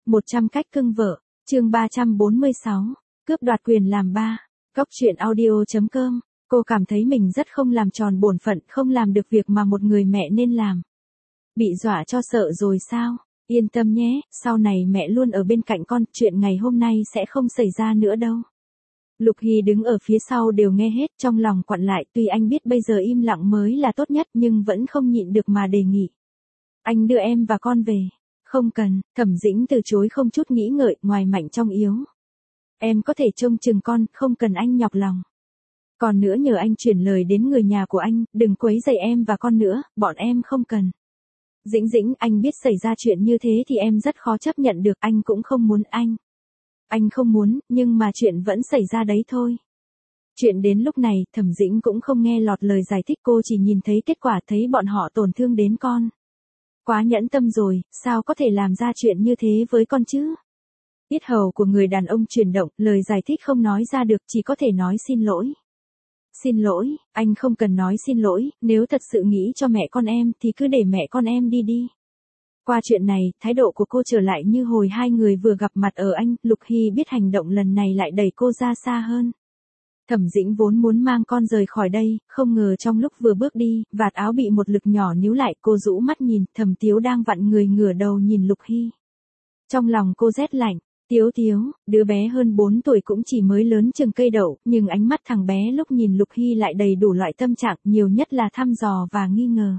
100 cách cưng vợ, chương 346, cướp đoạt quyền làm ba. Góc truyện audio.com, cô cảm thấy mình rất không làm tròn bổn phận, không làm được việc mà một người mẹ nên làm. Bị dọa cho sợ rồi sao? Yên tâm nhé, sau này mẹ luôn ở bên cạnh con, chuyện ngày hôm nay sẽ không xảy ra nữa đâu. Lục Hy đứng ở phía sau đều nghe hết, trong lòng quặn lại, tuy anh biết bây giờ im lặng mới là tốt nhất nhưng vẫn không nhịn được mà đề nghị. Anh đưa em và con về. Không cần, Thẩm Dĩnh từ chối không chút nghĩ ngợi, ngoài mạnh trong yếu. Em có thể trông chừng con, không cần anh nhọc lòng. Còn nữa nhờ anh chuyển lời đến người nhà của anh, đừng quấy rầy em và con nữa, bọn em không cần. Dĩnh, anh biết xảy ra chuyện như thế thì em rất khó chấp nhận được, anh cũng không muốn anh. Anh không muốn, nhưng mà chuyện vẫn xảy ra đấy thôi. Chuyện đến lúc này, Thẩm Dĩnh cũng không nghe lọt lời giải thích, cô chỉ nhìn thấy kết quả, thấy bọn họ tổn thương đến con. Quá nhẫn tâm rồi, sao có thể làm ra chuyện như thế với con chứ? Yết hầu của người đàn ông chuyển động, lời giải thích không nói ra được, chỉ có thể nói xin lỗi. Xin lỗi, anh không cần nói xin lỗi, nếu thật sự nghĩ cho mẹ con em thì cứ để mẹ con em đi. Qua chuyện này, thái độ của cô trở lại như hồi hai người vừa gặp mặt ở Anh, Lục Hy biết hành động lần này lại đẩy cô ra xa hơn. Thẩm Dĩnh vốn muốn mang con rời khỏi đây, không ngờ trong lúc vừa bước đi, vạt áo bị một lực nhỏ níu lại, cô rũ mắt nhìn, Thẩm Tiếu đang vặn người ngửa đầu nhìn Lục Hy. Trong lòng cô rét lạnh, Tiếu, đứa bé hơn 4 tuổi cũng chỉ mới lớn chừng cây đậu, nhưng ánh mắt thằng bé lúc nhìn Lục Hy lại đầy đủ loại tâm trạng, nhiều nhất là thăm dò và nghi ngờ.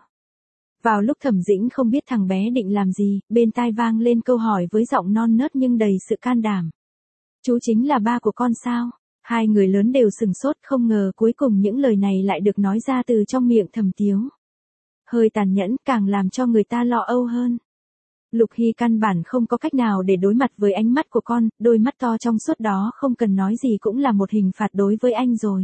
Vào lúc Thẩm Dĩnh không biết thằng bé định làm gì, bên tai vang lên câu hỏi với giọng non nớt nhưng đầy sự can đảm. Chú chính là ba của con sao? Hai người lớn đều sừng sốt, không ngờ cuối cùng những lời này lại được nói ra từ trong miệng Thẩm Tiếu. Hơi tàn nhẫn, càng làm cho người ta lo âu hơn. Lục Hy căn bản không có cách nào để đối mặt với ánh mắt của con, đôi mắt to trong suốt đó không cần nói gì cũng là một hình phạt đối với anh rồi.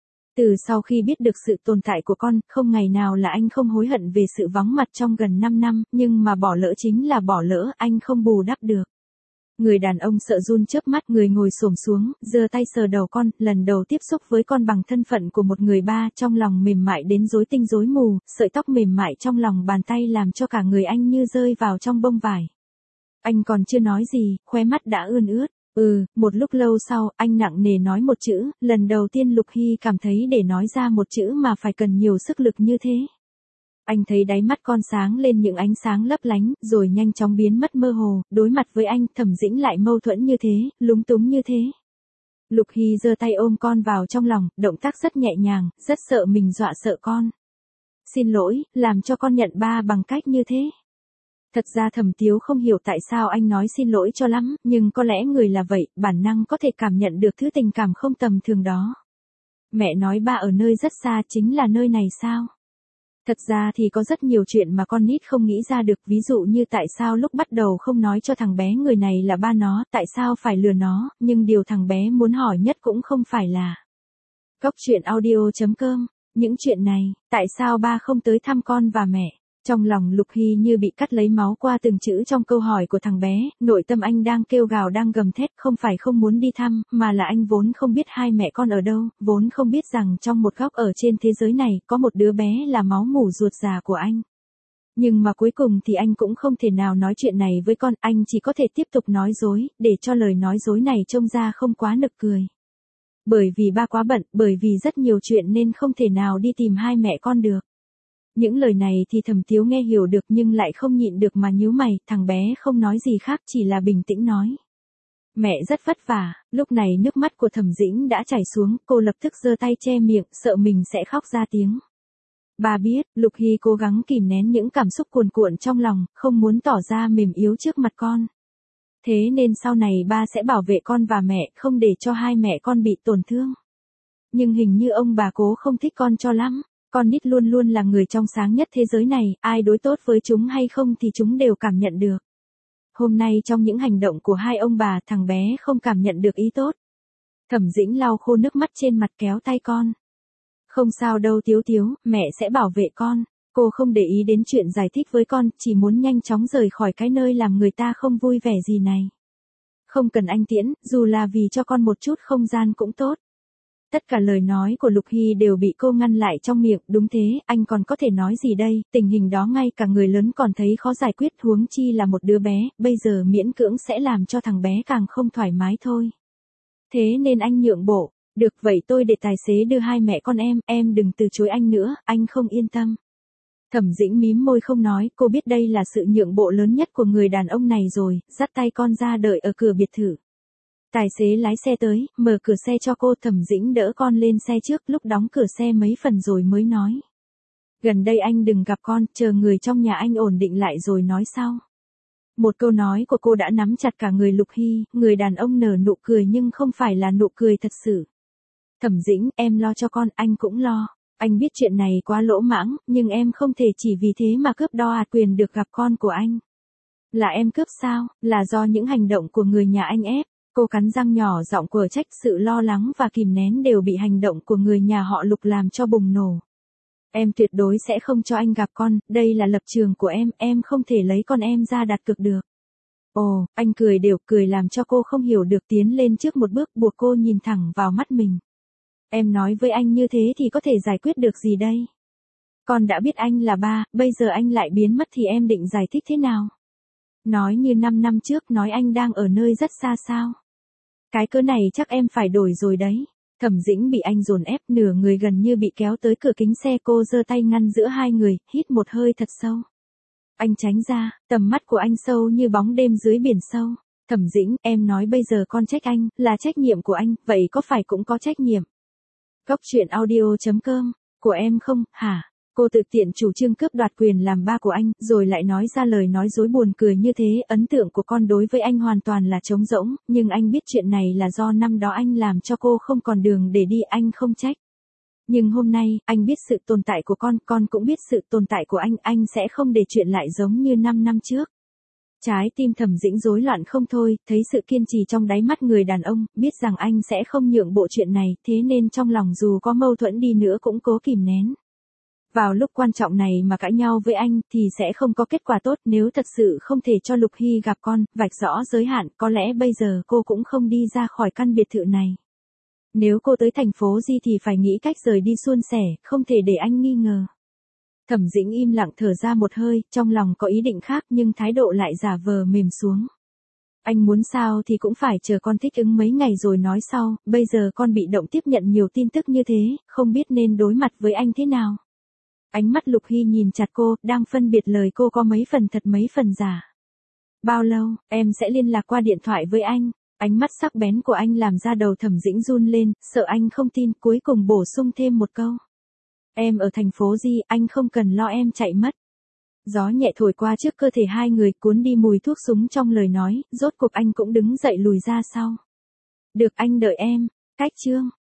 Từ sau khi biết được sự tồn tại của con, không ngày nào là anh không hối hận về sự vắng mặt trong gần 5 năm, nhưng mà bỏ lỡ chính là bỏ lỡ, anh không bù đắp được. Người đàn ông sợ run chớp mắt, người ngồi xổm xuống, giơ tay sờ đầu con, lần đầu tiếp xúc với con bằng thân phận của một người ba, trong lòng mềm mại đến rối tinh rối mù, sợi tóc mềm mại trong lòng bàn tay làm cho cả người anh như rơi vào trong bông vải. Anh còn chưa nói gì, khóe mắt đã ươn ướt. Một lúc lâu sau, anh nặng nề nói một chữ, lần đầu tiên Lục Hy cảm thấy để nói ra một chữ mà phải cần nhiều sức lực như thế. Anh thấy đáy mắt con sáng lên những ánh sáng lấp lánh, rồi nhanh chóng biến mất mơ hồ, đối mặt với anh, Thẩm Dĩnh lại mâu thuẫn như thế, lúng túng như thế. Lục Hy giơ tay ôm con vào trong lòng, động tác rất nhẹ nhàng, rất sợ mình dọa sợ con. Xin lỗi, làm cho con nhận ba bằng cách như thế. Thật ra Thẩm Tiếu không hiểu tại sao anh nói xin lỗi cho lắm, nhưng có lẽ người là vậy, bản năng có thể cảm nhận được thứ tình cảm không tầm thường đó. Mẹ nói ba ở nơi rất xa, chính là nơi này sao? Thật ra thì có rất nhiều chuyện mà con nít không nghĩ ra được, ví dụ như tại sao lúc bắt đầu không nói cho thằng bé người này là ba nó, tại sao phải lừa nó, nhưng điều thằng bé muốn hỏi nhất cũng không phải là. Góc truyện audio.com, những chuyện này, tại sao ba không tới thăm con và mẹ? Trong lòng Lục Hy như bị cắt lấy máu qua từng chữ trong câu hỏi của thằng bé, nội tâm anh đang kêu gào đang gầm thét, không phải không muốn đi thăm, mà là anh vốn không biết hai mẹ con ở đâu, vốn không biết rằng trong một góc ở trên thế giới này, có một đứa bé là máu mủ ruột già của anh. Nhưng mà cuối cùng thì anh cũng không thể nào nói chuyện này với con, anh chỉ có thể tiếp tục nói dối, để cho lời nói dối này trông ra không quá nực cười. Bởi vì ba quá bận, bởi vì rất nhiều chuyện nên không thể nào đi tìm hai mẹ con được. Những lời này thì Thẩm Tiếu nghe hiểu được nhưng lại không nhịn được mà nhíu mày, thằng bé không nói gì khác chỉ là bình tĩnh nói. Mẹ rất vất vả, lúc này nước mắt của Thẩm Dĩnh đã chảy xuống, cô lập tức giơ tay che miệng, sợ mình sẽ khóc ra tiếng. Bà biết, Lục Hy cố gắng kìm nén những cảm xúc cuồn cuộn trong lòng, không muốn tỏ ra mềm yếu trước mặt con. Thế nên sau này ba sẽ bảo vệ con và mẹ, không để cho hai mẹ con bị tổn thương. Nhưng hình như ông bà cố không thích con cho lắm. Con nít luôn luôn là người trong sáng nhất thế giới này, ai đối tốt với chúng hay không thì chúng đều cảm nhận được. Hôm nay trong những hành động của hai ông bà, thằng bé không cảm nhận được ý tốt. Thẩm Dĩnh lau khô nước mắt trên mặt kéo tay con. Không sao đâu Tiếu, mẹ sẽ bảo vệ con. Cô không để ý đến chuyện giải thích với con, chỉ muốn nhanh chóng rời khỏi cái nơi làm người ta không vui vẻ gì này. Không cần anh tiễn, dù là vì cho con một chút không gian cũng tốt. Tất cả lời nói của Lục Hy đều bị cô ngăn lại trong miệng, đúng thế, anh còn có thể nói gì đây, tình hình đó ngay cả người lớn còn thấy khó giải quyết, huống chi là một đứa bé, bây giờ miễn cưỡng sẽ làm cho thằng bé càng không thoải mái thôi. Thế nên anh nhượng bộ, được vậy tôi để tài xế đưa hai mẹ con em đừng từ chối anh nữa, anh không yên tâm. Thẩm Dĩnh mím môi không nói, cô biết đây là sự nhượng bộ lớn nhất của người đàn ông này rồi, dắt tay con ra đợi ở cửa biệt thự. Tài xế lái xe tới, mở cửa xe cho cô, Thẩm Dĩnh đỡ con lên xe trước, lúc đóng cửa xe mấy phần rồi mới nói. Gần đây anh đừng gặp con, chờ người trong nhà anh ổn định lại rồi nói sau. Một câu nói của cô đã nắm chặt cả người Lục Hy, người đàn ông nở nụ cười nhưng không phải là nụ cười thật sự. Thẩm Dĩnh, em lo cho con, anh cũng lo. Anh biết chuyện này quá lỗ mãng, nhưng em không thể chỉ vì thế mà cướp đoạt quyền được gặp con của anh. Là em cướp sao, là do những hành động của người nhà anh ép. Cô cắn răng nhỏ giọng quở trách, sự lo lắng và kìm nén đều bị hành động của người nhà họ Lục làm cho bùng nổ. Em tuyệt đối sẽ không cho anh gặp con, đây là lập trường của em không thể lấy con em ra đặt cược được. Ồ, anh cười đều, cười làm cho cô không hiểu được, tiến lên trước một bước buộc cô nhìn thẳng vào mắt mình. Em nói với anh như thế thì có thể giải quyết được gì đây? Con đã biết anh là ba, bây giờ anh lại biến mất thì em định giải thích thế nào? Nói như 5 năm trước, nói anh đang ở nơi rất xa sao? Cái cớ này chắc em phải đổi rồi đấy. Thẩm Dĩnh bị anh dồn ép, nửa người gần như bị kéo tới cửa kính xe, cô giơ tay ngăn giữa hai người, hít một hơi thật sâu. Anh tránh ra, tầm mắt của anh sâu như bóng đêm dưới biển sâu. Thẩm Dĩnh, em nói bây giờ con trách anh, là trách nhiệm của anh, vậy có phải cũng có trách nhiệm? Cốc truyện audio.com, của em không, hả? Cô tự tiện chủ trương cướp đoạt quyền làm ba của anh, rồi lại nói ra lời nói dối buồn cười như thế, ấn tượng của con đối với anh hoàn toàn là trống rỗng, nhưng anh biết chuyện này là do năm đó anh làm cho cô không còn đường để đi, anh không trách. Nhưng hôm nay, anh biết sự tồn tại của con cũng biết sự tồn tại của anh sẽ không để chuyện lại giống như 5 năm trước. Trái tim Thẩm Dĩnh rối loạn không thôi, thấy sự kiên trì trong đáy mắt người đàn ông, biết rằng anh sẽ không nhượng bộ chuyện này, thế nên trong lòng dù có mâu thuẫn đi nữa cũng cố kìm nén. Vào lúc quan trọng này mà cãi nhau với anh thì sẽ không có kết quả tốt, nếu thật sự không thể cho Lục Hy gặp con, vạch rõ giới hạn, có lẽ bây giờ cô cũng không đi ra khỏi căn biệt thự này. Nếu cô tới thành phố Di thì phải nghĩ cách rời đi suôn sẻ, không thể để anh nghi ngờ. Thẩm Dĩnh im lặng thở ra một hơi, trong lòng có ý định khác nhưng thái độ lại giả vờ mềm xuống. Anh muốn sao thì cũng phải chờ con thích ứng mấy ngày rồi nói sau, bây giờ con bị động tiếp nhận nhiều tin tức như thế, không biết nên đối mặt với anh thế nào. Ánh mắt Lục Hy nhìn chặt cô, đang phân biệt lời cô có mấy phần thật mấy phần giả. Bao lâu, em sẽ liên lạc qua điện thoại với anh. Ánh mắt sắc bén của anh làm ra đầu Thẩm Dĩnh run lên, sợ anh không tin, cuối cùng bổ sung thêm một câu. Em ở thành phố Di, anh không cần lo em chạy mất. Gió nhẹ thổi qua trước cơ thể hai người, cuốn đi mùi thuốc súng trong lời nói, rốt cuộc anh cũng đứng dậy lùi ra sau. Được, anh đợi em. Cách chương